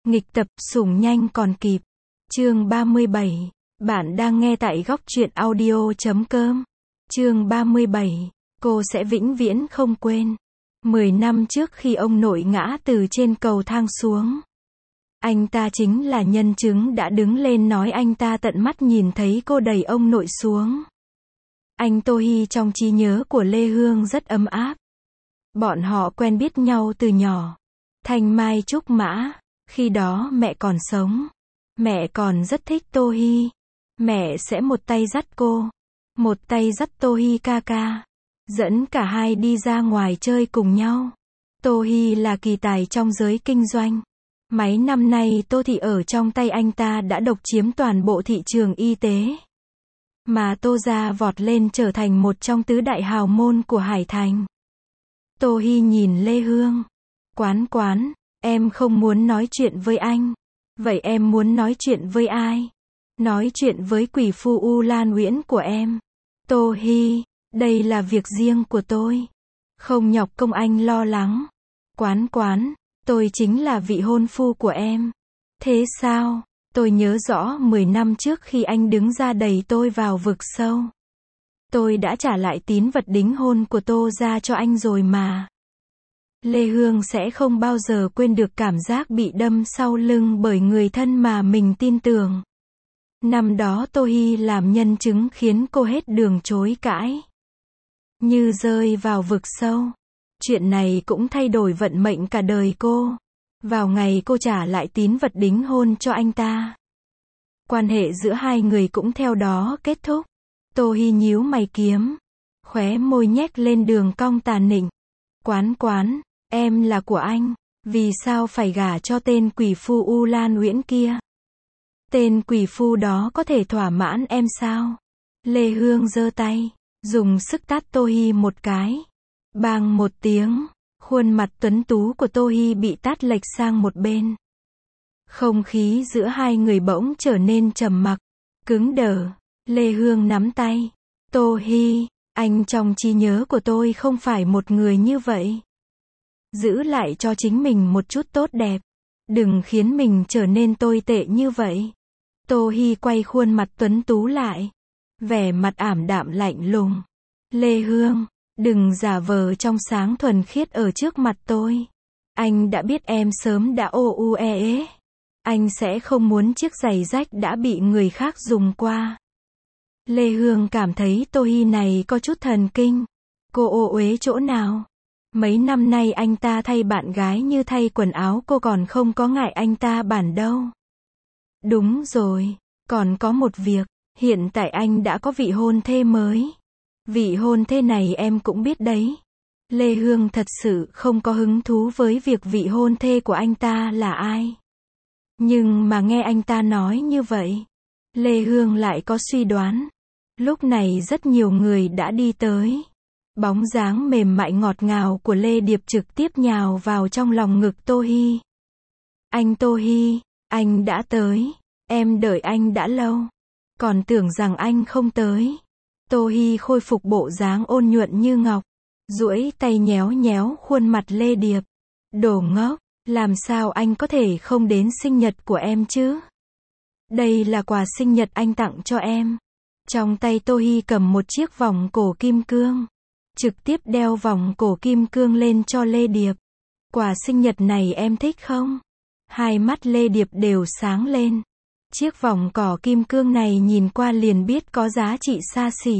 Nghịch tập, sủng nhanh còn kịp. Chương 37. Bạn đang nghe tại góc truyện audio.com. Chương 37. Cô sẽ vĩnh viễn không quên. 10 năm trước khi ông nội ngã từ trên cầu thang xuống, anh ta chính là nhân chứng đã đứng lên nói anh ta tận mắt nhìn thấy cô đẩy ông nội xuống. Anh Tô Hy trong trí nhớ của Lê Hương rất ấm áp. Bọn họ quen biết nhau từ nhỏ. Thanh mai trúc mã. Khi đó mẹ còn sống. Mẹ còn rất thích Tô Hy. Mẹ sẽ một tay dắt cô, một tay dắt Tô Hy ca ca, dẫn cả hai đi ra ngoài chơi cùng nhau. Tô Hy là kỳ tài trong giới kinh doanh. Mấy năm nay Tô Thị ở trong tay anh ta đã độc chiếm toàn bộ thị trường y tế. Mà Tô gia vọt lên trở thành một trong tứ đại hào môn của Hải Thành. Tô Hy nhìn Lê Hương. Quán, em không muốn nói chuyện với anh. Vậy em muốn nói chuyện với ai? Nói chuyện với quỷ phu U Lan Uyển của em. Tô Hy, đây là việc riêng của tôi. Không nhọc công anh lo lắng. Quán, tôi chính là vị hôn phu của em. Thế sao? Tôi nhớ rõ 10 năm trước khi anh đứng ra đẩy tôi vào vực sâu, tôi đã trả lại tín vật đính hôn của Tô gia cho anh rồi mà. Lê Hương sẽ không bao giờ quên được cảm giác bị đâm sau lưng bởi người thân mà mình tin tưởng. Năm đó Tô Hy làm nhân chứng khiến cô hết đường chối cãi. Như rơi vào vực sâu. Chuyện này cũng thay đổi vận mệnh cả đời cô. Vào ngày cô trả lại tín vật đính hôn cho anh ta, quan hệ giữa hai người cũng theo đó kết thúc. Tô Hy nhíu mày kiếm, khóe môi nhếch lên đường cong tà nịnh. Quán, em là của anh, vì sao phải gả cho tên quỷ phu U Lan Uyển kia? Tên quỷ phu đó có thể thỏa mãn em sao? Lê Hương giơ tay, dùng sức tát Tô Hy một cái. Bang một tiếng, khuôn mặt tuấn tú của Tô Hy bị tát lệch sang một bên. Không khí giữa hai người bỗng trở nên trầm mặc, cứng đờ. Lê Hương nắm tay. Tô Hy, anh trong trí nhớ của tôi không phải một người như vậy. Giữ lại cho chính mình một chút tốt đẹp. Đừng khiến mình trở nên tồi tệ như vậy. Tô Hy quay khuôn mặt tuấn tú lại, vẻ mặt ảm đạm lạnh lùng. Lê Hương, đừng giả vờ trong sáng thuần khiết ở trước mặt tôi. Anh đã biết em sớm đã ê. Anh sẽ không muốn chiếc giày rách đã bị người khác dùng qua. Lê Hương cảm thấy Tô Hy này có chút thần kinh. Cô ô uế chỗ nào? Mấy năm nay anh ta thay bạn gái như thay quần áo, cô còn không có ngại anh ta bản đâu. Đúng rồi, còn có một việc, hiện tại anh đã có vị hôn thê mới. Vị hôn thê này em cũng biết đấy. Lê Hương thật sự không có hứng thú với việc vị hôn thê của anh ta là ai. Nhưng mà nghe anh ta nói như vậy, Lê Hương lại có suy đoán. Lúc này rất nhiều người đã đi tới. Bóng dáng mềm mại ngọt ngào của Lê Điệp trực tiếp nhào vào trong lòng ngực Tô Hy. Anh Tô Hy, anh đã tới. Em đợi anh đã lâu. Còn tưởng rằng anh không tới. Tô Hy khôi phục bộ dáng ôn nhuận như ngọc, duỗi tay nhéo nhéo khuôn mặt Lê Điệp. Đồ ngốc, làm sao anh có thể không đến sinh nhật của em chứ? Đây là quà sinh nhật anh tặng cho em. Trong tay Tô Hy cầm một chiếc vòng cổ kim cương, trực tiếp đeo vòng cổ kim cương lên cho Lê Điệp. Quà sinh nhật này em thích không? Hai mắt Lê Điệp đều sáng lên. Chiếc vòng cổ kim cương này nhìn qua liền biết có giá trị xa xỉ.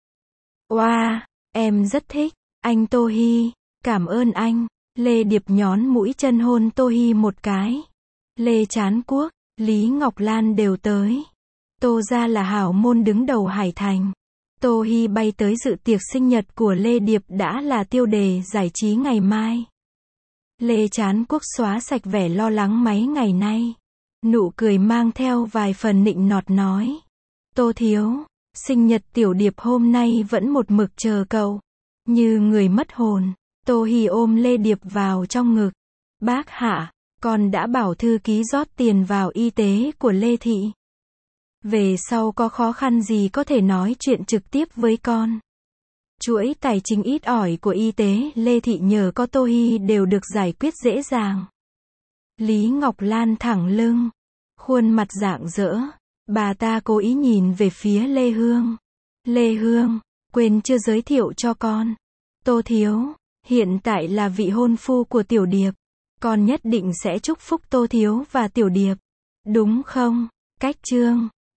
Wow, em rất thích. Anh Tô Hy, cảm ơn anh. Lê Điệp nhón mũi chân hôn Tô Hy một cái. Lê Trán Quốc, Lý Ngọc Lan đều tới. Tô gia là hảo môn đứng đầu Hải Thành. Tô Hy bay tới dự tiệc sinh nhật của Lê Điệp đã là tiêu đề giải trí ngày mai. Lê Trán Quốc xóa sạch vẻ lo lắng mấy ngày nay. Nụ cười mang theo vài phần nịnh nọt nói. Tô thiếu, sinh nhật tiểu Điệp hôm nay vẫn một mực chờ cậu. Như người mất hồn, Tô Hy ôm Lê Điệp vào trong ngực. Bác hạ, con đã bảo thư ký rót tiền vào y tế của Lê Thị. Về sau có khó khăn gì có thể nói chuyện trực tiếp với con. Chuỗi tài chính ít ỏi của y tế Lê Thị nhờ có Tô Hy đều được giải quyết dễ dàng. Lý Ngọc Lan thẳng lưng, khuôn mặt rạng rỡ. Bà ta cố ý nhìn về phía Lê Hương. Lê Hương, quên chưa giới thiệu cho con. Tô Thiếu, hiện tại là vị hôn phu của Tiểu Điệp. Con nhất định sẽ chúc phúc Tô Thiếu và Tiểu Điệp. Đúng không? Cách chương